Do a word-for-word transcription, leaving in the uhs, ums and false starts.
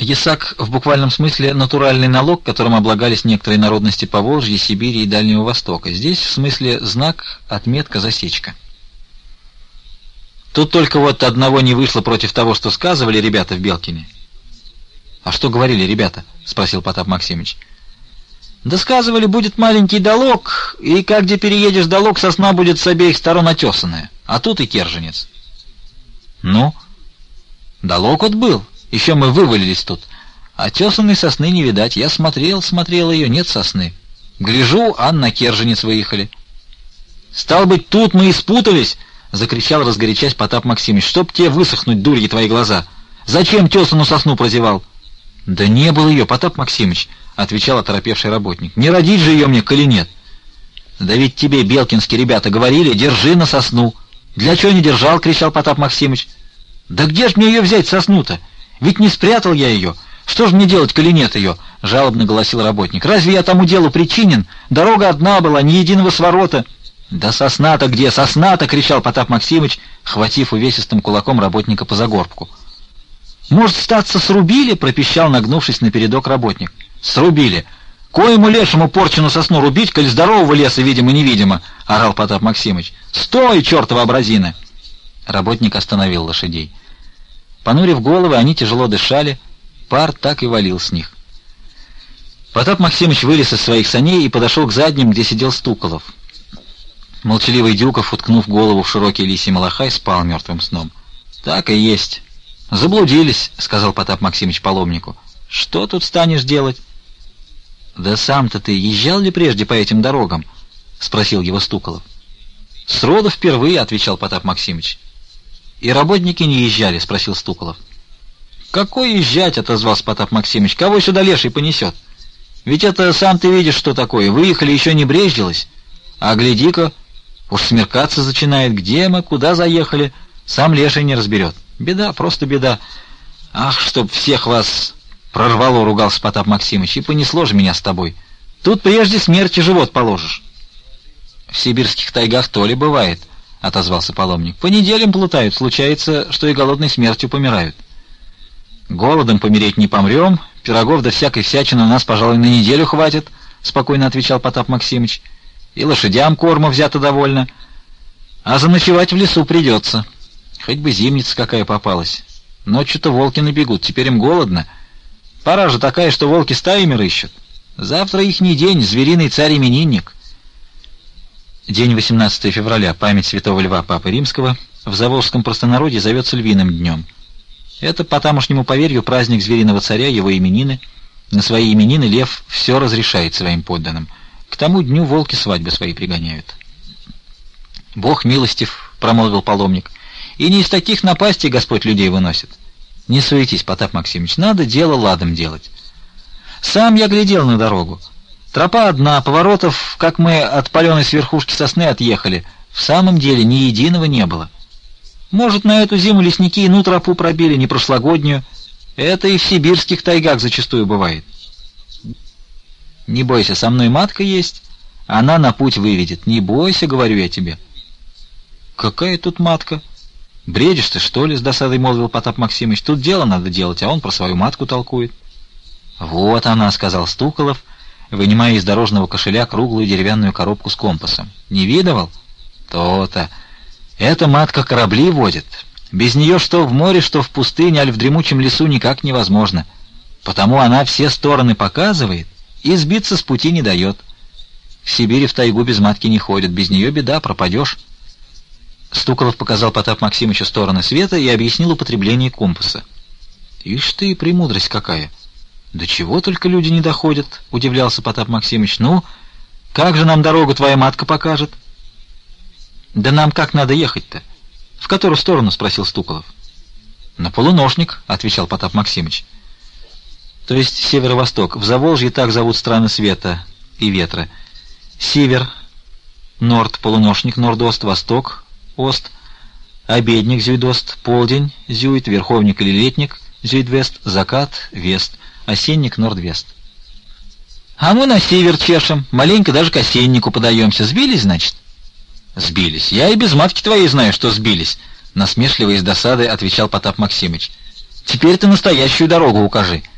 Ясак в буквальном смысле натуральный налог, которым облагались некоторые народности Поволжья, Сибири и Дальнего Востока. Здесь в смысле знак, отметка, засечка. Тут только вот одного не вышло против того, что сказывали ребята в Белкине. «А что говорили ребята?» — спросил Потап Максимыч. «Да сказывали, будет маленький долог, и как где переедешь долог, сосна будет с обеих сторон отесанная, а тут и керженец». «Ну?» «Долог вот был, еще мы вывалились тут. Отесанной сосны не видать, я смотрел, смотрел ее, нет сосны. Гляжу, а на керженец выехали». «Стал быть, тут мы и спутались!» — закричал, разгорячась Потап Максимыч. «Чтоб тебе высохнуть, дурьи твои глаза! Зачем тесану сосну прозевал?» «Да не было ее, Потап Максимыч», — отвечал оторопевший работник. «Не родить же ее мне, коли нет». «Да ведь тебе белкинские ребята говорили, держи на сосну». «Для чего не держал?» — кричал Потап Максимыч. «Да где ж мне ее взять, сосну-то? Ведь не спрятал я ее. Что же мне делать, коли нет ее?» — жалобно голосил работник. «Разве я тому делу причинен? Дорога одна была, ни единого сворота». «Да сосна-то где? Сосна-то!» — кричал Потап Максимыч, хватив увесистым кулаком работника по загорбку. «Может, статься срубили?» — пропищал, нагнувшись напередок работник. «Срубили! Коему лешему порчену сосну рубить, коль здорового леса видимо-невидимо!» — орал Потап Максимыч. «Стой, чертова образина!» Работник остановил лошадей. Понурив головы, они тяжело дышали, пар так и валил с них. Потап Максимыч вылез из своих саней и подошел к задним, где сидел Стуколов. Молчаливый Дюков, уткнув голову в широкий лисий малахай, спал мертвым сном. «Так и есть. Заблудились», — сказал Потап Максимыч паломнику. «Что тут станешь делать?» «Да сам-то ты езжал ли прежде по этим дорогам?» — спросил его Стуколов. «Сроду впервые», — отвечал Потап Максимыч. «И работники не езжали?» — спросил Стуколов. «Какой езжать?» — отозвался Потап Максимыч. «Кого сюда леший понесет? Ведь это сам ты видишь, что такое. Выехали, еще не брезжилось. А гляди-ка, уж смеркаться начинает. Где мы, куда заехали? Сам леший не разберет. Беда, просто беда. Ах, чтоб всех вас прорвало!» — ругался Потап Максимыч. «И понесло же меня с тобой. Тут прежде смерти живот положишь». «В сибирских тайгах то ли бывает», — отозвался паломник. «По неделям плутают. Случается, что и голодной смертью помирают». «Голодом помереть не помрем. Пирогов да всякой всячины у нас, пожалуй, на неделю хватит», — спокойно отвечал Потап Максимыч. «И лошадям корма взято довольно. А заночевать в лесу придется. Хоть бы зимница какая попалась. Ночью-то волки набегут, теперь им голодно. Пора же такая, что волки стаями рыщут. Завтра ихний день, звериный царь-именинник». День восемнадцатого февраля, память святого Льва Папы Римского, в заволжском простонародье зовется Львиным днем. Это по тамошнему поверью праздник звериного царя, его именины. На свои именины лев все разрешает своим подданным. К тому дню волки свадьбы свои пригоняют. «Бог милостив», — промолвил паломник, — «и не из таких напастей Господь людей выносит». «Не суетись, Потап Максимыч, надо дело ладом делать. Сам я глядел на дорогу. Тропа одна, поворотов, как мы от паленой с верхушки сосны отъехали, в самом деле ни единого не было. Может, на эту зиму лесники иную тропу пробили, не прошлогоднюю. Это и в сибирских тайгах зачастую бывает. Не бойся, со мной матка есть, она на путь выведет. Не бойся, говорю я тебе». «Какая тут матка? Бредишь ты, что ли?» — с досадой молвил Потап Максимыч. «Тут дело надо делать, а он про свою матку толкует». «Вот она», — сказал Стуколов, вынимая из дорожного кошеля круглую деревянную коробку с компасом. «Не видывал? То-то. Эта матка корабли водит. Без нее что в море, что в пустыне, аль в дремучем лесу никак невозможно. Потому она все стороны показывает и сбиться с пути не дает. В Сибири в тайгу без матки не ходят, без нее беда, пропадешь». Стуколов показал Потап Максимычу стороны света и объяснил употребление компаса. «Ишь ты, премудрость какая! Да чего только люди не доходят!» — удивлялся Потап Максимыч. «Ну, как же нам дорогу твоя матка покажет?» «Да нам как надо ехать-то?» «В которую сторону?» — спросил Стуколов. «На полуношник», — отвечал Потап Максимыч. «То есть северо-восток. В Заволжье так зовут страны света и ветра. Север, норд, полуношник, нордост, восток, ост, обедник, зюйдост, полдень, зюйд, верховник или летник, зюйдвест, закат, вест, осенник, нордвест». «А мы на север чешем, маленько даже к осеннику подаемся. Сбились, значит?» «Сбились. Я и без матки твоей знаю, что сбились», — насмешливо и с досадой отвечал Потап Максимыч. «Теперь ты настоящую дорогу укажи».